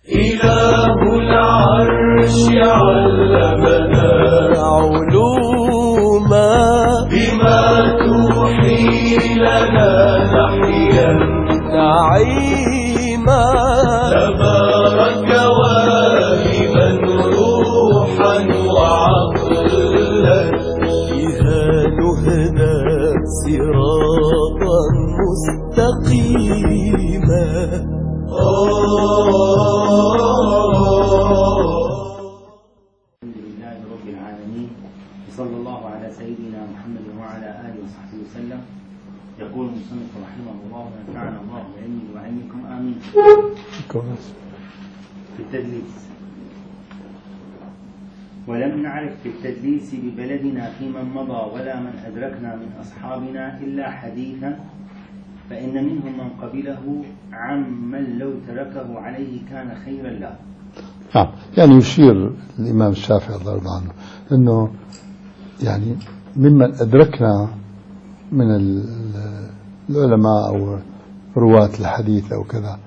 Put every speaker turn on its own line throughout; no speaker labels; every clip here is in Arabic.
إله العرش علمنا علوما بما توحي لنا نحيا نعيما تبارك واهبا روحا وعقلا بها نهدى صراطا مستقيما.
الحمد لله رب العالمين، وصلى الله على سيدنا محمد وعلى آله وصحبه وسلم. يقول المصنف رحمه الله ونفعنا الله بعلمه وعلمكم آمين. في التدليس: ولم نعرف في التدليس ببلدنا في من مضى ولا من أدركنا من أصحابنا إلا حديثا، فإن منهم من قبله عمن لو تركه عليه كان خيرا له.
نعم، يعني يشير الإمام الشافعي الله يرضى عنه أنه يعني ممن أدركنا من العلماء أو رواة الحديث أو كذا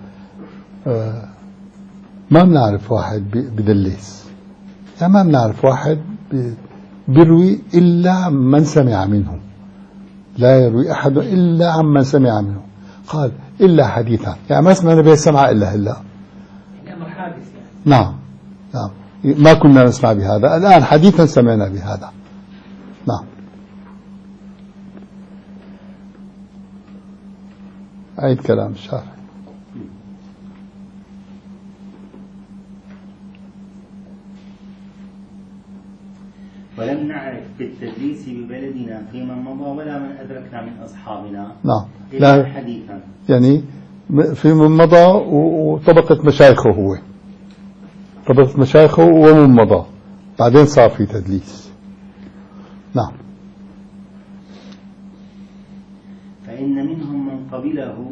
ما بنعرف واحد بدليس، يعني ما بنعرف واحد بيروي إلا من سمع منه، لا يروي أحد إلا عمن سمع منه. قال إلا حديثا، يعني ما سمعنا به السمع إلا
أمر حادث يعني.
نعم نعم، ما كنا نسمع بهذا، الآن حديثا سمعنا بهذا. نعم. عيد كلام الشافعي:
ولم نعرف في التدليس ببلدنا في من مضى ولا من أدركنا من أصحابنا
نعم
إلا حديثا،
يعني في من مضى وطبقة مشايخه، هو طبقة مشايخه ومن مضى بعدين صار في تدليس. نعم.
فإن منهم من قبله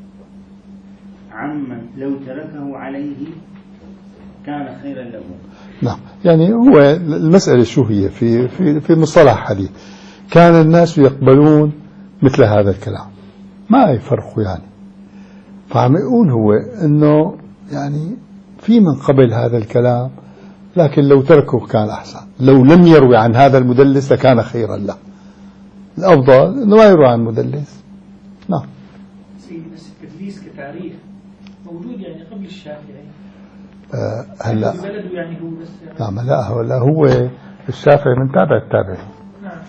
عمن لو تركه عليه كان خيرا له.
نعم، يعني هو المسألة شو هي في مصطلح حديث، كان الناس يقبلون مثل هذا الكلام ما يفرقوا، يعني فعم يقول هو انه يعني في من قبل هذا الكلام، لكن لو تركه كان احسن، لو لم يروي عن هذا المدلس لكان خيرا له، الافضل انه ما يروي عن المدلس. نعم.
بس التدليس كتاريخ موجود يعني قبل الشافعي.
هلا
بلده يعني هو بس يعني.
نعم، لا هو الشافعي من تابع التابعين.
نعم.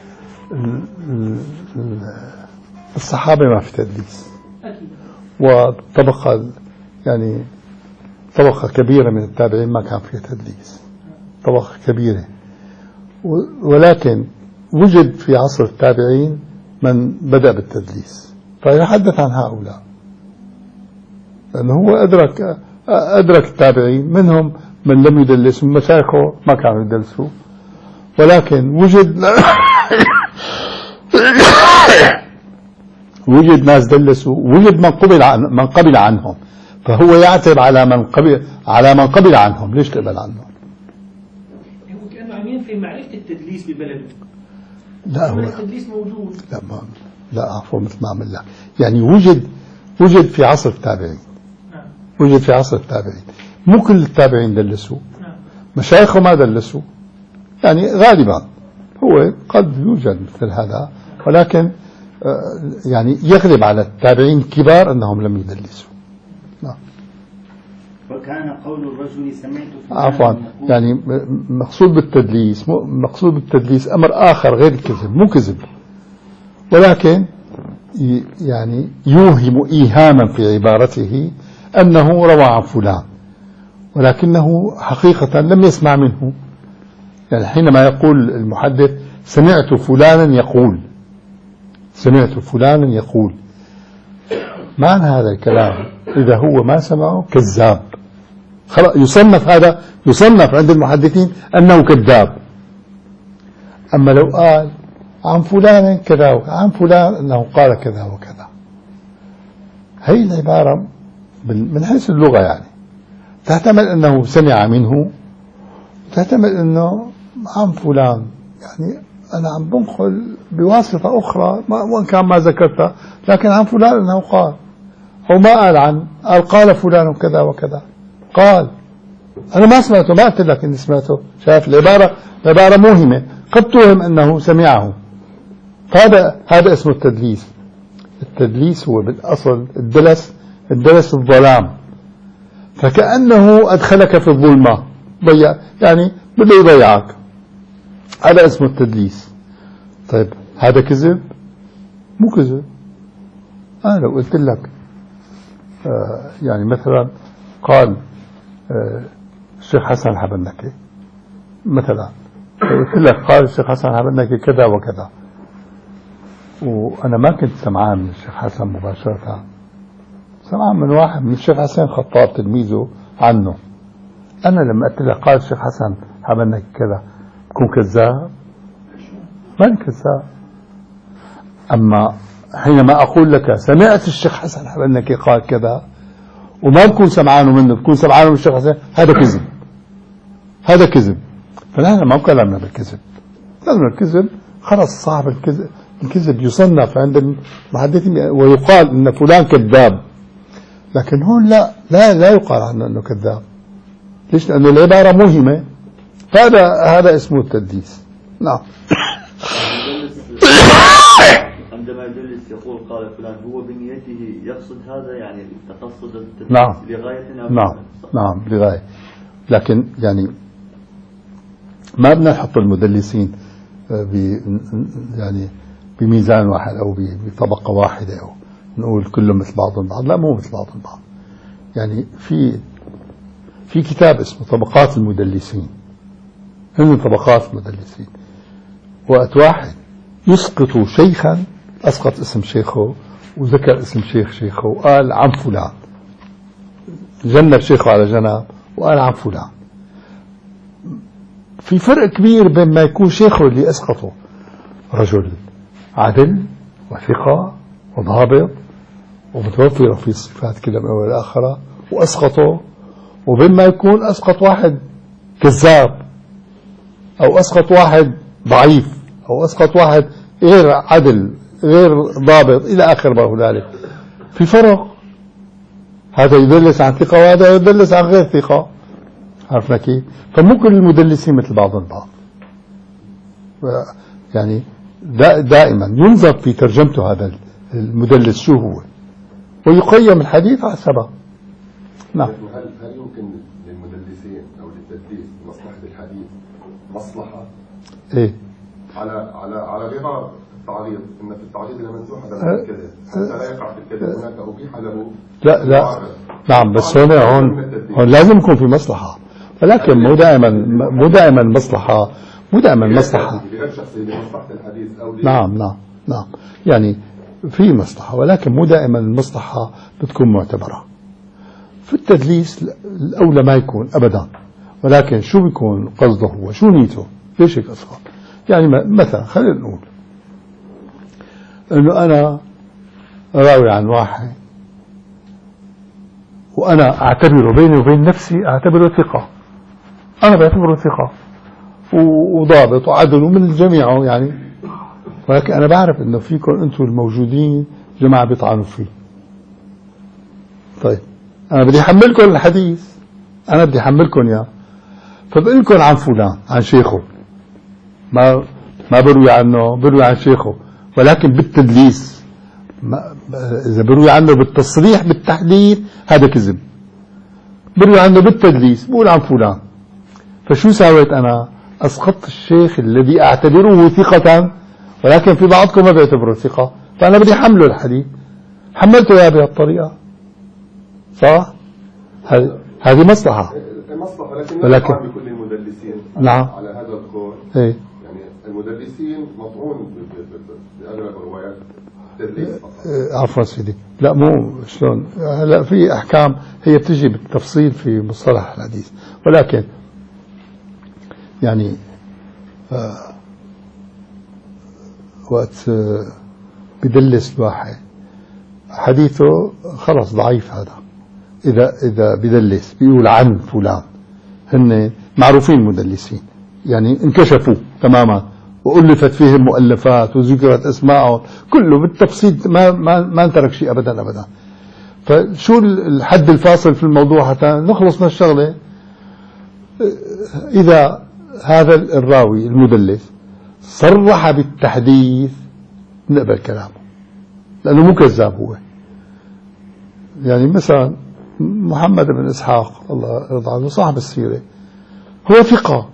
الصحابة ما في تدليس
أكيد.
وطبقة يعني طبقة كبيرة من التابعين ما كان فيها تدليس، طبقة كبيرة، ولكن وجد في عصر التابعين من بدأ بالتدليس، فيحدث عن هؤلاء لأنه هو أدرك التابعين، منهم من لم يدلس، من مشايخه ما كانوا يدلسوا، ولكن وجد ناس دلسوا، وجد من قبل عنهم، فهو يعتب على من قبل عنهم. ليش تقبل عنهم؟
هو كأنه عم ينفي معرفة التدليس ببلده.
لا، هو
التدليس موجود.
لا عفوا، مثل ما عمل لك، يعني وجد في عصر التابعين.
نعم.
وجد في عصر التابعين، مو كل التابعين دلسوا.
نعم.
مشايخه ما دلسوا، يعني غالبا هو قد يوجد مثل هذا، ولكن يعني يغلب على التابعين الكبار أنهم لم يدلسوا. نعم.
وكان قول الرجل سمعت
عفوا، يعني مقصود بالتدليس أمر آخر غير الكذب، مو كذب، ولكن يعني يوهم إيهاما في عبارته أنه روى عن فلان، ولكنه حقيقة لم يسمع منه. يعني حينما يقول المحدث سمعت فلانا يقول، معنى هذا الكلام إذا هو ما سمعه كذاب، خلاص يصنف عند المحدثين أنه كذاب. أما لو قال عن فلان كذا عن فلان أنه قال كذا وكذا، هي العبارة من حيث اللغة يعني تحتمل أنه سمع منه، تحتمل أنه عن فلان، يعني أنا عم بنقل بواسطة أخرى وإن كان ما ذكرتها، لكن عن فلان أنه قال، أو ما قال قال فلان كذا وكذا، قال أنا ما سمعته، ما قلت لك إني سمعته. شايف العبارة موهمة، قد توهم أنه سمعه. هذا اسمه التدليس. التدليس هو بالأصل الدلس الظلام، فكأنه أدخلك في الظلمة، يعني بده يضيعك. هذا اسمه التدليس. طيب هذا كذب؟ مو كذب. أنا لو قلت لك يعني مثلا قال الشيخ حسن الحبنكي، مثلا قلت لك قال الشيخ حسن الحبنكي كذا وكذا، وأنا ما كنت سمعان من الشيخ حسن مباشرة، سمعان من واحد من الشيخ حسن خطاب تلميذه عنه. أنا لما قلت لك قال الشيخ حسن الحبنكي كذا بكون كذاب؟ ماني كذاب. أما حينما أقول لك سمعت الشيخ حسن الحبنكي قال كذا وما بكون سمعانه منه، بكون سمعانه من الشيخ حسن، هذا كذب. هذا كذب. فنحن ما كلامنا بالكذب. لأن الكذب خلص صاحب الكذب يصنف عند المحدثين ويقال إن فلان كذاب، لكن هون لا يقال عنه أنه كذاب. ليش؟ لأن العبارة موهمة. هذا اسمه التدليس. نعم.
عندما يدلس يقول قال فلان، هو بنيته يقصد هذا، يعني تقصد التدليس لغاية. نعم
لغاية. لكن يعني ما بدنا نحط المدلسين يعني بميزان واحد أو بطبقة واحدة، أو نقول كلهم مثل بعضهم بعض. لا، مو مثل بعضهم بعض. يعني في كتاب اسمه طبقات المدلسين. هم طبقات المدلسين. وقت واحد يسقط شيخا، أسقط اسم شيخه وذكر اسم شيخه وقال عن فلان، جنب شيخه على جنب وقال عن فلان. في فرق كبير بين ما يكون شيخه اللي أسقطه رجل عدل وثقة وضابط ومتوفر في الصفات كلها من أول لآخرة وأسقطه، وبين ما يكون أسقط واحد كذاب، أو أسقط واحد ضعيف، أو أسقط واحد غير عدل غير ضابط إلى آخر ما هنالك. في فرق. هذا يدلس عن ثقة وهذا يدلس عن غير ثقة. عرفنا كيف؟ فمو كل المدلسين مثل بعضهم بعض. يعني دائما ينظر في ترجمته هذا المدلس شو هو، ويقيم الحديث على سبب. نعم.
هل يمكن للمدلسين أو للتدليس مصلحة الحديث مصلحة؟
إيه؟
على غرار التعريض، إن في التعريض لمنزوح هذا الكذب حتى لا يقع في الكذب، هناك أبيح له.
لا نعم، بس هون لازم يكون في مصلحة، ولكن مو دائما مصلحة. نعم يعني في مصلحة، ولكن مو دائما المصلحة بتكون معتبرة. في التدليس الأولى ما يكون أبدا، ولكن شو بيكون قصده هو، شو نيته، ليش هيك أصلا. يعني مثلا خلينا نقول إنه أنا راوي عن واحد وأنا أعتبره بيني وبين نفسي أعتبره ثقة، أنا بعتبره ثقة وضابط وعدل ومن الجميع يعني، ولكن أنا بعرف إنه فيكم أنتم الموجودين جماعة بيطعنوا فيه. طيب أنا بدي أحملكم الحديث، أنا بدي أحملكم إياه، فبقول لكم عن فلان عن شيخه، ما بروي عنه، بروي عن شيخه، ولكن بالتدليس. إذا بروي عنه بالتصريح بالتحديث هذا كذب. بروي عنه بالتدليس بقول عن فلان. فشو سويت أنا؟ أسقطت الشيخ الذي أعتبره ثقة، ولكن في بعضكم ما بيعتبره ثقة، فأنا بدي حمله الحديث، حملته إياه بهذه الطريقة. صح؟ هذه مصلحة.
ولكن بكل المدلسين.
نعم.
على هذا القول.
إيه؟
يعني المدلسين مطعون بأغلب الروايات تدليس فقط.
عفوا سيدي، لا مو شلون، لا في أحكام هي بتجي بالتفصيل في مصطلح الحديث، ولكن يعني وقت بدلس الواحد حديثه خلص ضعيف. هذا إذا بدلس بيقول عن فلان، هن معروفين مدلسين يعني انكشفوا تماما وألفت فيهم مؤلفات وذكرت أسماءهم كله بالتفصيل، ما انترك شيء أبدا. فشو الحد الفاصل في الموضوع حتى نخلص من الشغلة؟ إذا هذا الراوي المدلس صرح بالتحديث نقبل كلامه لأنه مو كذاب هو. يعني مثلا محمد بن إسحاق الله يرضى عنه صاحب السيرة هو ثقة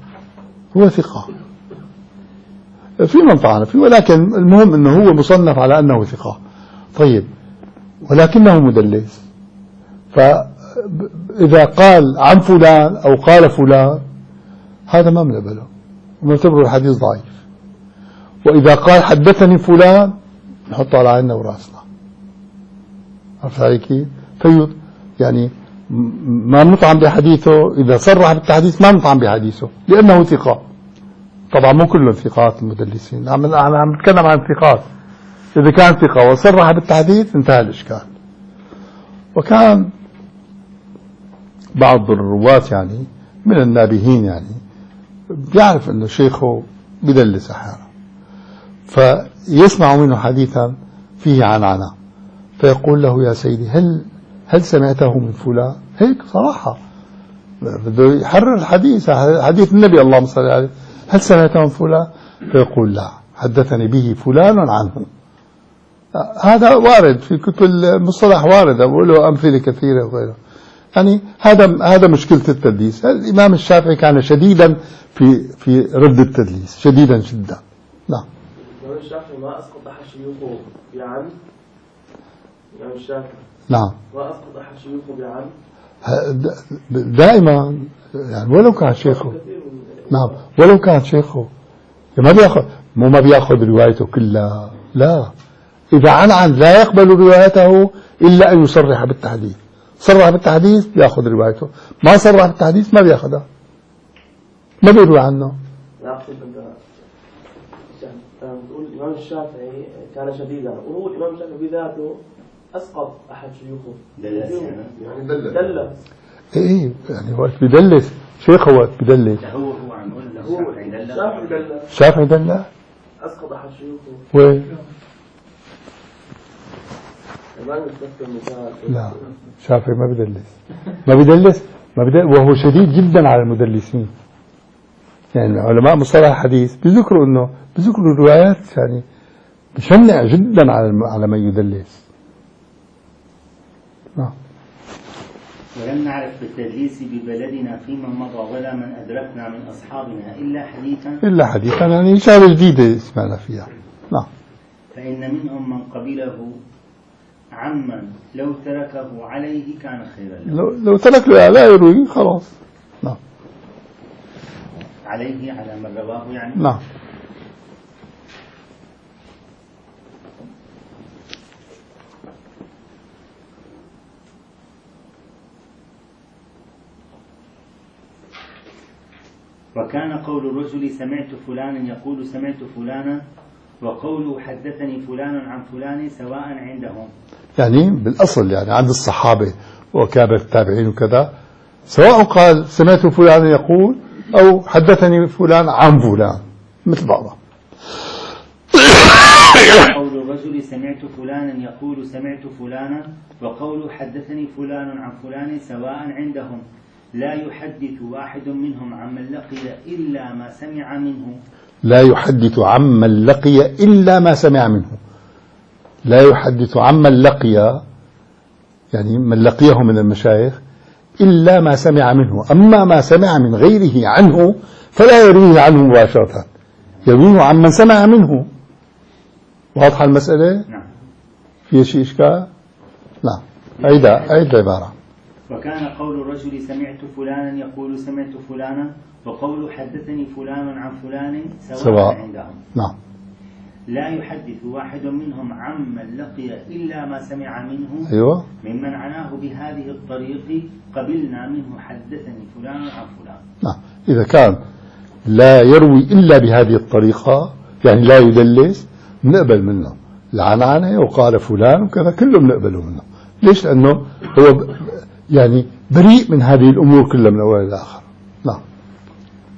في من طعن فيه، ولكن المهم أنه هو مصنف على أنه ثقة. طيب ولكنه مدلس، فإذا قال عن فلان أو قال فلان هذا ما بنقبله ونعتبره الحديث ضعيف. وإذا قال حدثني فلان نحطه على عيننا وراسنا. عرفت علي كيف؟ يعني ما نطعن بحديثه. إذا صرح بالتحديث ما نطعن بحديثه لأنه ثقة. طبعا مو كلهم ثقات المدلسين، عم نتكلم عن ثقات. إذا كان ثقة وصرح بالتحديث انتهى الإشكال. وكان بعض الرواة يعني من النابهين يعني بيعرف أنه شيخه بدلس أحيانا، فيسمع منه حديثا فيه عنعنة فيقول له يا سيدي هل سمعته من فلان؟ هيك صراحة بده يحرر الحديث، حديث النبي اللهم صل عليه، هل سمعته من فلان؟ فيقول لا، حدثني به فلان عنه. هذا وارد في كتب المصطلح، وارد وله أمثلة كثيرة وغيره. يعني هذا مشكلة التدليس. الإمام الشافعي كان شديدا في رد التدليس، شديدا جدا. نعم.
الإمام الشافعي ما أسقط أحد شيوخه بعمد. الإمام الشافعي
نعم.
ما أسقط أحد شيوخه بعمد.
دائما يعني ولو كان شيخه. نعم ولو كان شيخه ما بياخذ روايته كلها، لا. إذا عن لا يقبل روايته إلا أن يصرح بالتحديث. صرح بالتحديث بياخذ روايته، ما صرح بالتحديث ما بياخذها، ما بيروي عنه.
لا أقصد تقول الإمام الشافعي كان شديدا، وهو الإمام الشافعي بذاته أسقط أحد شيوخه.
دلس
يعني دلس.
إيه يعني وقت بدلس شيخه، وقت بدلس
هو عم يقول
الشافعي
دلس
أسقط أحد شيوخه.
وين؟ لا شافعي ما بدلس وهو شديد جدا على المدلسين. يعني علماء مصطلح الحديث بيذكروا الروايات، يعني بشنع جدا على من يدلس.
ولم نعرف بالتدليس ببلدنا فيمن مضى ولا من أدركنا من أصحابنا إلا حديثا
يعني شغلة جديدة سمعنا فيها. نعم.
فإن منهم من قبله عمن لو تركه عليه كان خيرا له.
لو ترك لا يروي خلاص. نعم.
عليه على من رواه يعني.
نعم.
وكان قول الرجل سمعت فلانا يقول سمعت فلانا وقوله حدثني فلان عن فلان سواء عندهم.
يعني بالأصل يعني عند الصحابة وكابر التابعين وكذا سواء قال سمعت فلان يقول أو حدثني فلان عن فلان مثل بعضها.
قول الرجل سمعت فلانا يقول سمعت فلانا وقوله حدثني فلان عن فلان سواء عندهم لا يحدث واحد منهم عمن لقي إلا ما سمع منه.
لا يحدث عمن لقي إلا ما سمع منه. لا يحدث عمن لقي يعني من لقيه من المشايخ إلا ما سمع منه، أما ما سمع من غيره عنه فلا يرويه عنه مباشرة، يرويه عمن سمع منه. واضحة المسألة؟
نعم.
في شيء إشكال؟ نعم. عيد العبارة.
وكان قول الرجل سمعت فلانا يقول سمعت فلانا وقول حدثني فلان عن فلان سواء عندهم.
نعم.
لا يحدث واحد منهم عمن لقي إلا ما سمع منه.
أيوة.
ممن عناه بهذه الطريق قبلنا منه حدثني فلان عن فلان.
نعم. إذا كان لا يروي إلا بهذه الطريقة يعني لا يدلس نقبل منه العنعنة وقال فلان وكذا كله نقبله منه. ليش؟ لأنه هو يعني بريء من هذه الأمور كلها من أول إلى آخر. نعم.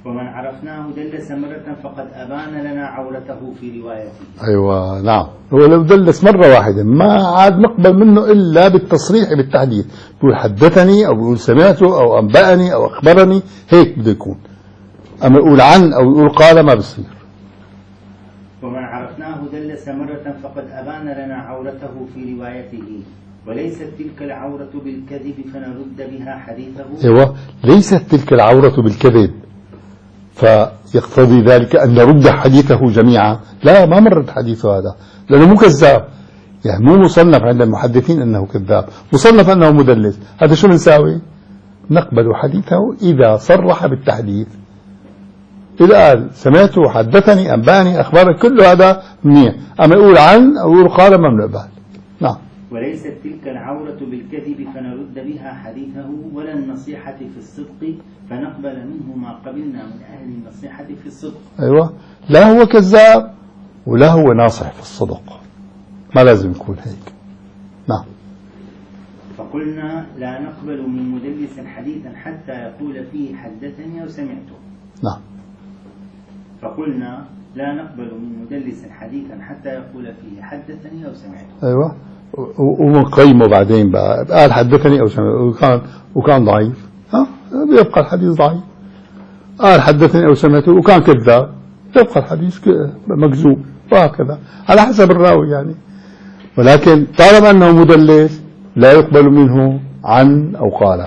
ومن عرفناه دلس مرة فقد أبان لنا عورته في روايته.
أيوة نعم، هو لو دلس مرة واحدة ما عاد نقبل منه إلا بالتصريح بالتحديث، بيقول حدثني أو بيقول سمعته أو أنبأني أو أخبرني، هيك بده يكون. أما يقول عن أو يقول قال ما بصير.
ومن عرفناه دلس مرة فقد أبان لنا عورته في روايته، وليست تلك العورة بالكذب فنرد بها حديثه.
أيوة، ليست تلك العورة بالكذب فيقتضي ذلك أن نرد حديثه جميعا. لا، ما مرد حديثه هذا لأنه مو كذاب، يعني مو مصنف عند المحدثين أنه كذاب، مصنف أنه مدلس. هذا شو بنساوي؟ نقبل حديثه إذا صرح بالتحديث، إذا قال سمعته حدثني أنبأني أخبرني كل هذا منيح، أما يقول عن أو يقول قال ما بنقبل. نعم.
وليست تلك العورة بالكذب فنرد بها حديثه، ولا النصيحة في الصدق فنقبل منه ما قبلنا من أهل النصيحة في الصدق.
أيوة، لا هو كذاب ولا هو ناصح في الصدق، ما لازم يكون هيك. نعم.
فقلنا لا نقبل من مدلس حديثا حتى يقول فيه حدثني أو سمعته.
نعم.
فقلنا لا نقبل من مدلس حديثا حتى يقول فيه حدثني أو سمعته.
أيوة، ومنقيمه بعدين بقى قال حدثني أو سمعته وكان ضعيف، يبقى الحديث ضعيف. قال حدثني أو سمعته وكان كذاب، يبقى الحديث مكذوب، وهكذا على حسب الراوي يعني. ولكن طالما أنه مدلس لا يقبل منه عن أو قال.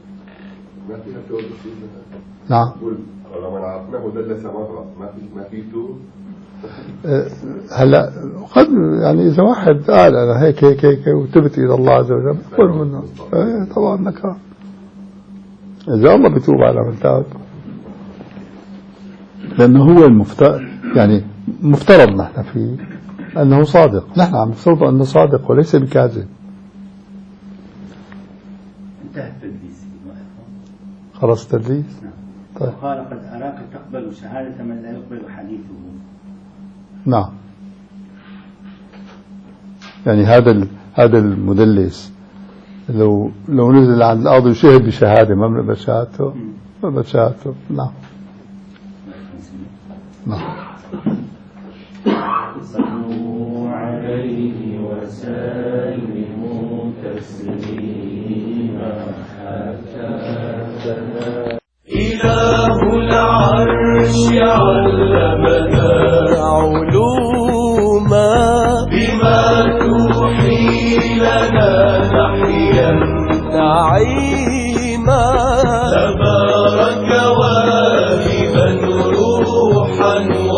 نعم.
لو عرفناه دلس مرة ما في تو.
هلا قد يعني إذا واحد قال أنا هيك هيك هيك وتبت إلى الله عز وجل يقبل منه. طبعا نكرة، إذا الله بيتوب على من تاب، لأنه هو يعني مفترض نحن فيه أنه صادق، نحن عم نفترض أنه صادق وليس بكاذب.
انتهى التدليس.
خلاص التدليس.
طيب. قال قد أراك تقبل شهادة من لا يقبل حديثه.
نعم، يعني هذا المدلس لو نزل عند القاضي وشهد بشهادة ما بنقبل شهادته، ما بنقبل شهادته. نعم. نعم.
صلوا عليه وسلموا تسليما حتى
إله العرش علمنا علوما بما توحي لنا نحيا نعيما، تبارك واهبا روحا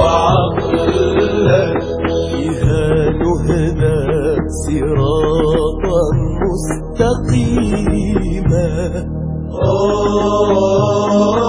وعقلا بها نهدى صراطا مستقيما.